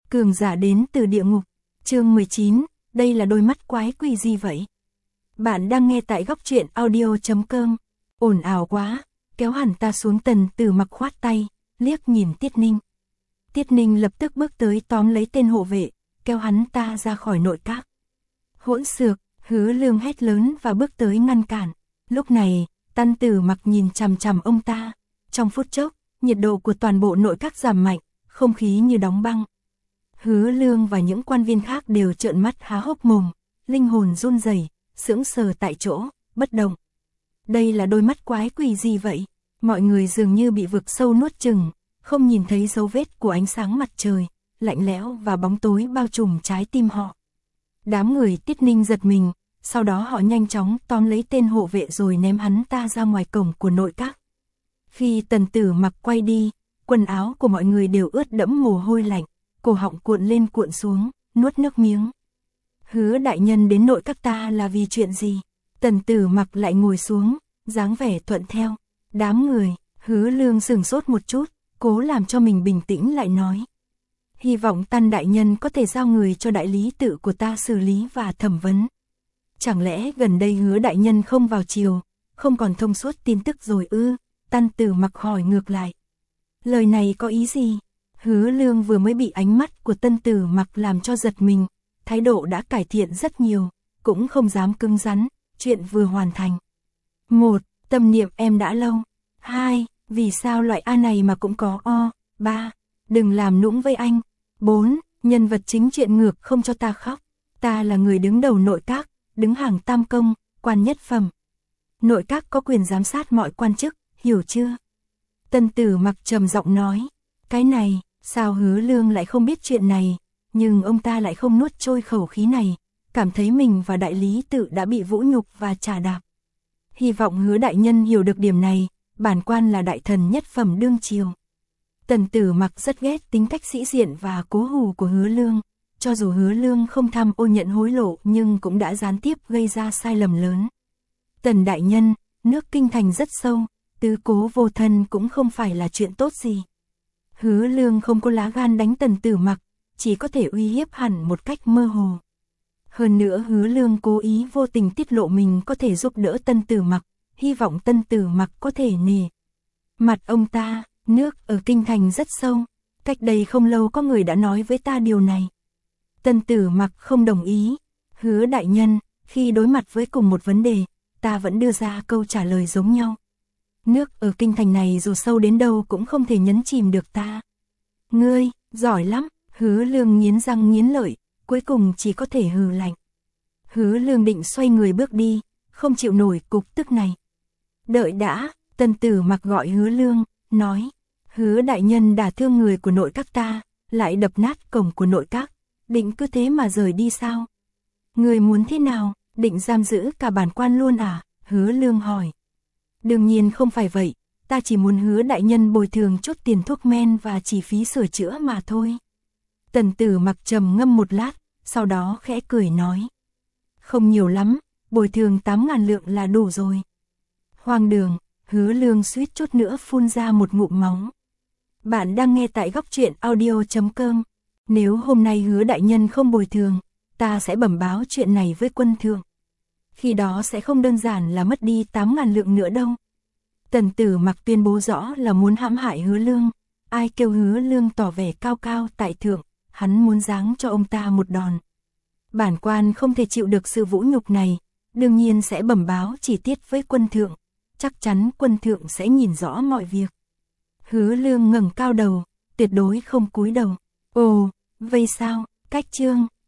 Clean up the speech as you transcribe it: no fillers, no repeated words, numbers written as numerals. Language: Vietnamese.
Cường giả đến từ địa ngục. Chương 19, đây là đôi mắt quái quỷ gì vậy? Bạn đang nghe tại góc truyện audio.com. Ồn ào quá, kéo hẳn ta xuống. Tần Tử Mặc khoát tay, liếc nhìn Tiết Ninh. Tiết Ninh lập tức bước tới tóm lấy tên hộ vệ, kéo hắn ta ra khỏi nội các. Hỗn xược, Hứa Lương hét lớn và bước tới ngăn cản. Lúc này, Tần Tử Mặc nhìn chằm chằm ông ta. Trong phút chốc, nhiệt độ của toàn bộ nội các giảm mạnh, không khí như đóng băng. Hứa Lương và những quan viên khác đều trợn mắt há hốc mồm, linh hồn run rẩy, sững sờ tại chỗ, bất động. Đây là đôi mắt quái quỷ gì vậy? Mọi người dường như bị vực sâu nuốt chửng, không nhìn thấy dấu vết của ánh sáng mặt trời, lạnh lẽo và bóng tối bao trùm trái tim họ. Đám người Tiết Ninh giật mình, sau đó họ nhanh chóng tóm lấy tên hộ vệ rồi ném hắn ta ra ngoài cổng của nội các. Khi Tần Tử Mặc quay đi, quần áo của mọi người đều ướt đẫm mồ hôi lạnh, cổ họng cuộn lên cuộn xuống, nuốt nước miếng. Hứa đại nhân đến nội các ta là vì chuyện gì? Tần Tử Mặc lại ngồi xuống, dáng vẻ thuận theo. Đám người, Hứa Lương sửng sốt một chút, cố làm cho mình bình tĩnh lại nói. Hy vọng Tần đại nhân có thể giao người cho đại lý tự của ta xử lý và thẩm vấn. Chẳng lẽ gần đây Hứa đại nhân không vào triều, không còn thông suốt tin tức rồi ư? Tần Tử Mặc hỏi ngược lại. Lời này có ý gì? Hứa Lương vừa mới bị ánh mắt của Tần Tử Mặc làm cho giật mình, thái độ đã cải thiện rất nhiều, cũng không dám cứng rắn, chuyện vừa hoàn thành. 1. Tâm niệm em đã lâu. 2. Vì sao loại A này mà cũng có O. 3. Đừng làm nũng với anh. 4. Nhân vật chính chuyện ngược không cho ta khóc. Ta là người đứng đầu nội các, đứng hàng tam công, quan nhất phẩm. Nội các có quyền giám sát mọi quan chức, hiểu chưa? Tần Tử Mặc trầm giọng nói. Cái này, sao Hứa Lương lại không biết chuyện này, nhưng ông ta lại không nuốt trôi khẩu khí này, cảm thấy mình và đại lý tự đã bị vũ nhục và trà đạp. Hy vọng Hứa đại nhân hiểu được điểm này, bản quan là đại thần nhất phẩm đương triều. Tần Tử Mặc rất ghét tính cách sĩ diện và cố hù của Hứa Lương, cho dù Hứa Lương không tham ô nhận hối lộ nhưng cũng đã gián tiếp gây ra sai lầm lớn. Tần đại nhân, nước Kinh Thành rất sâu, tứ cố vô thân cũng không phải là chuyện tốt gì. Hứa Lương không có lá gan đánh Tần Tử Mặc, chỉ có thể uy hiếp hẳn một cách mơ hồ. Hơn nữa Hứa Lương cố ý vô tình tiết lộ mình có thể giúp đỡ Tần Tử Mặc, hy vọng Tần Tử Mặc có thể nể mặt ông ta. Nước ở Kinh Thành rất sâu, cách đây không lâu có người đã nói với ta điều này. Tần Tử Mặc không đồng ý. Hứa đại nhân, khi đối mặt với cùng một vấn đề, ta vẫn đưa ra câu trả lời giống nhau. Nước ở Kinh Thành này dù sâu đến đâu cũng không thể nhấn chìm được ta. Ngươi, giỏi lắm. Hứa Lương nghiến răng nghiến lợi, cuối cùng chỉ có thể hừ lạnh. Hứa Lương định xoay người bước đi, không chịu nổi cục tức này. Đợi đã, Tần Tử Mặc gọi Hứa Lương, nói. Hứa đại nhân đả thương người của nội các ta, lại đập nát cổng của nội các, định cứ thế mà rời đi sao? Người muốn thế nào, định giam giữ cả bản quan luôn à? Hứa Lương hỏi. Đương nhiên không phải vậy, ta chỉ muốn Hứa đại nhân bồi thường chút tiền thuốc men và chi phí sửa chữa mà thôi. Tần Tử Mặc trầm ngâm một lát, sau đó khẽ cười nói. Không nhiều lắm, bồi thường 8.000 lượng là đủ rồi. Hoang đường, Hứa Lương suýt chút nữa phun ra một ngụm máu. Bạn đang nghe tại góc truyện audio.com. Nếu hôm nay Hứa đại nhân không bồi thường, ta sẽ bẩm báo chuyện này với quân thượng. Khi đó sẽ không đơn giản là mất đi 8.000 lượng nữa đâu. Tần Tử Mặc tuyên bố rõ là muốn hãm hại Hứa Lương. Ai kêu Hứa Lương tỏ vẻ cao cao tại thượng, hắn muốn giáng cho ông ta một đòn. Bản quan không thể chịu được sự vũ nhục này, đương nhiên sẽ bẩm báo chi tiết với quân thượng. Chắc chắn quân thượng sẽ nhìn rõ mọi việc. Hứa Lương ngẩng cao đầu, tuyệt đối không cúi đầu. Ồ, vậy sao? Cách chương